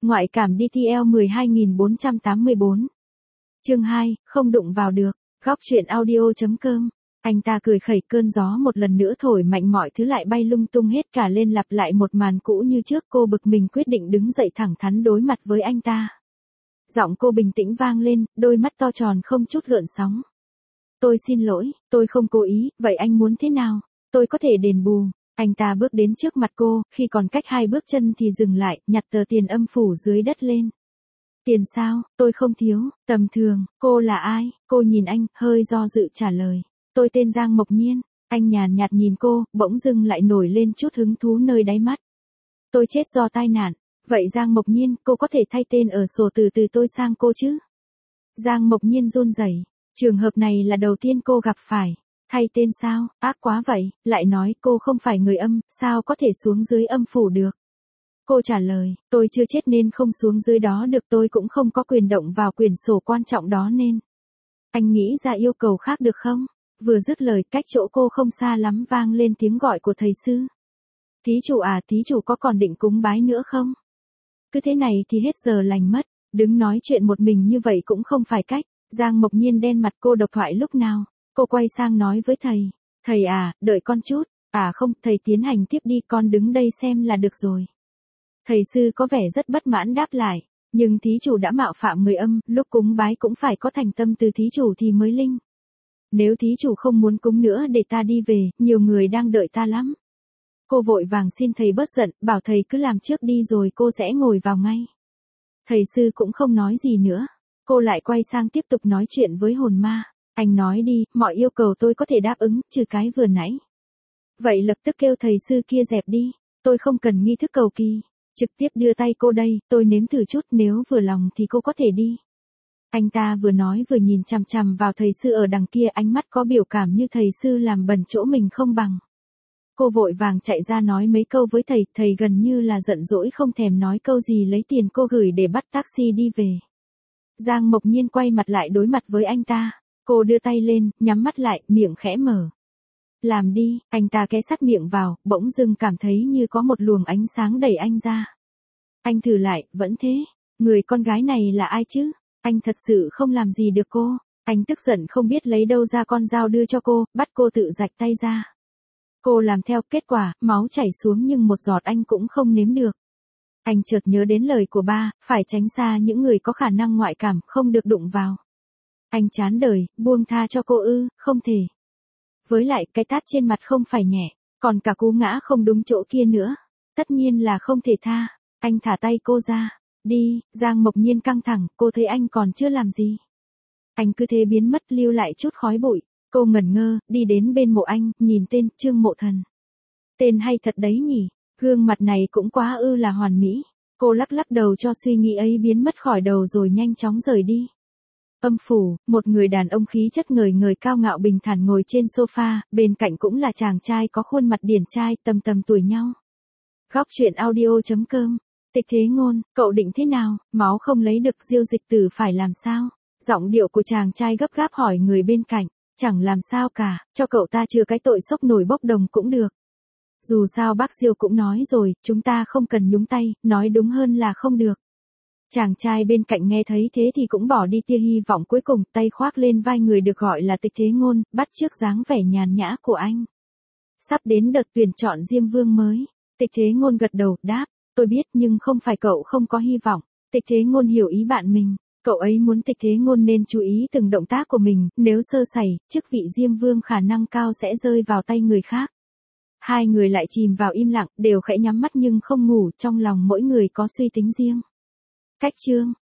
Ngoại cảm DTL 12484. Chương 2, không đụng vào được. Góc chuyện audio.com. Anh ta cười khẩy, cơn gió một lần nữa thổi mạnh, mọi thứ lại bay lung tung hết cả lên, lặp lại một màn cũ như trước. Cô bực mình quyết định đứng dậy thẳng thắn đối mặt với anh ta. Giọng cô bình tĩnh vang lên, đôi mắt to tròn không chút gợn sóng. Tôi xin lỗi, tôi không cố ý, vậy anh muốn thế nào? Tôi có thể đền bù. Anh ta bước đến trước mặt cô, khi còn cách 2 bước chân thì dừng lại, nhặt tờ tiền âm phủ dưới đất lên. Tiền sao? Tôi không thiếu, tầm thường. Cô là ai? Cô nhìn anh, hơi do dự trả lời. Tôi tên Giang Mộc Nhiên. Anh nhàn nhạt nhìn cô, bỗng dưng lại nổi lên chút hứng thú nơi đáy mắt. Tôi chết do tai nạn. Vậy Giang Mộc Nhiên, cô có thể thay tên ở sổ từ tôi sang cô chứ? Giang Mộc Nhiên run rẩy. Trường hợp này là đầu tiên cô gặp phải. Thay tên sao? Ác quá vậy. Lại nói cô không phải người âm, sao có thể xuống dưới âm phủ được? Cô trả lời, tôi chưa chết nên không xuống dưới đó được, tôi cũng không có quyền động vào quyển sổ quan trọng đó nên. Anh nghĩ ra yêu cầu khác được không? Vừa dứt lời, cách chỗ cô không xa lắm vang lên tiếng gọi của thầy sư. Thí chủ à, thí chủ có còn định cúng bái nữa không? Cứ thế này thì hết giờ lành mất, đứng nói chuyện một mình như vậy cũng không phải cách. Giang Mộc Nhiên đen mặt, cô độc thoại lúc nào? Cô quay sang nói với thầy, thầy à, đợi con chút. À không, thầy tiến hành tiếp đi, con đứng đây xem là được rồi. Thầy sư có vẻ rất bất mãn đáp lại, nhưng thí chủ đã mạo phạm người âm, lúc cúng bái cũng phải có thành tâm từ thí chủ thì mới linh. Nếu thí chủ không muốn cúng nữa để ta đi về, nhiều người đang đợi ta lắm. Cô vội vàng xin thầy bớt giận, bảo thầy cứ làm trước đi rồi cô sẽ ngồi vào ngay. Thầy sư cũng không nói gì nữa. Cô lại quay sang tiếp tục nói chuyện với hồn ma. Anh nói đi, mọi yêu cầu tôi có thể đáp ứng, trừ cái vừa nãy. Vậy lập tức kêu thầy sư kia dẹp đi. Tôi không cần nghi thức cầu kỳ. Trực tiếp đưa tay cô đây, tôi nếm thử chút, nếu vừa lòng thì cô có thể đi. Anh ta vừa nói vừa nhìn chằm chằm vào thầy sư ở đằng kia, ánh mắt có biểu cảm như thầy sư làm bẩn chỗ mình không bằng. Cô vội vàng chạy ra nói mấy câu với thầy, thầy gần như là giận dỗi không thèm nói câu gì, lấy tiền cô gửi để bắt taxi đi về. Giang Mộc Nhiên quay mặt lại đối mặt với anh ta, cô đưa tay lên, nhắm mắt lại, miệng khẽ mở. Làm đi, anh ta ké sát miệng vào, bỗng dưng cảm thấy như có một luồng ánh sáng đẩy anh ra. Anh thử lại, vẫn thế. Người con gái này là ai chứ? Anh thật sự không làm gì được cô. Anh tức giận không biết lấy đâu ra con dao đưa cho cô, bắt cô tự rạch tay ra. Cô làm theo, kết quả, máu chảy xuống nhưng một giọt anh cũng không nếm được. Anh chợt nhớ đến lời của ba, phải tránh xa những người có khả năng ngoại cảm, không được đụng vào. Anh chán đời, buông tha cho cô ư, không thể. Với lại, cái tát trên mặt không phải nhẹ, còn cả cú ngã không đúng chỗ kia nữa. Tất nhiên là không thể tha. Anh thả tay cô ra. Đi, Giang Mộc Nhiên căng thẳng, cô thấy anh còn chưa làm gì. Anh cứ thế biến mất, lưu lại chút khói bụi. Cô ngẩn ngơ, đi đến bên mộ anh, nhìn tên, Trương Mộ Thần. Tên hay thật đấy nhỉ, gương mặt này cũng quá ư là hoàn mỹ. Cô lắc lắc đầu cho suy nghĩ ấy biến mất khỏi đầu rồi nhanh chóng rời đi. Âm phủ, một người đàn ông khí chất ngời ngời cao ngạo bình thản ngồi trên sofa, bên cạnh cũng là chàng trai có khuôn mặt điển trai, tầm tầm tuổi nhau. Góc chuyện audio.com. Tịch Thế Ngôn, cậu định thế nào, máu không lấy được, Diêu Dịch Tử phải làm sao? Giọng điệu của chàng trai gấp gáp hỏi người bên cạnh. Chẳng làm sao cả, cho cậu ta chừa cái tội sốc nổi bốc đồng cũng được. Dù sao bác Diêu cũng nói rồi, chúng ta không cần nhúng tay, nói đúng hơn là không được. Chàng trai bên cạnh nghe thấy thế thì cũng bỏ đi tia hy vọng cuối cùng, tay khoác lên vai người được gọi là Tịch Thế Ngôn, bắt chước dáng vẻ nhàn nhã của anh. Sắp đến đợt tuyển chọn Diêm Vương mới. Tịch Thế Ngôn gật đầu, đáp, tôi biết nhưng không phải cậu không có hy vọng. Tịch Thế Ngôn hiểu ý bạn mình. Cậu ấy muốn Tịch Thế Ngôn nên chú ý từng động tác của mình, nếu sơ sẩy, chức vị Diêm Vương khả năng cao sẽ rơi vào tay người khác. Hai người lại chìm vào im lặng, đều khẽ nhắm mắt nhưng không ngủ, trong lòng mỗi người có suy tính riêng. Cách chương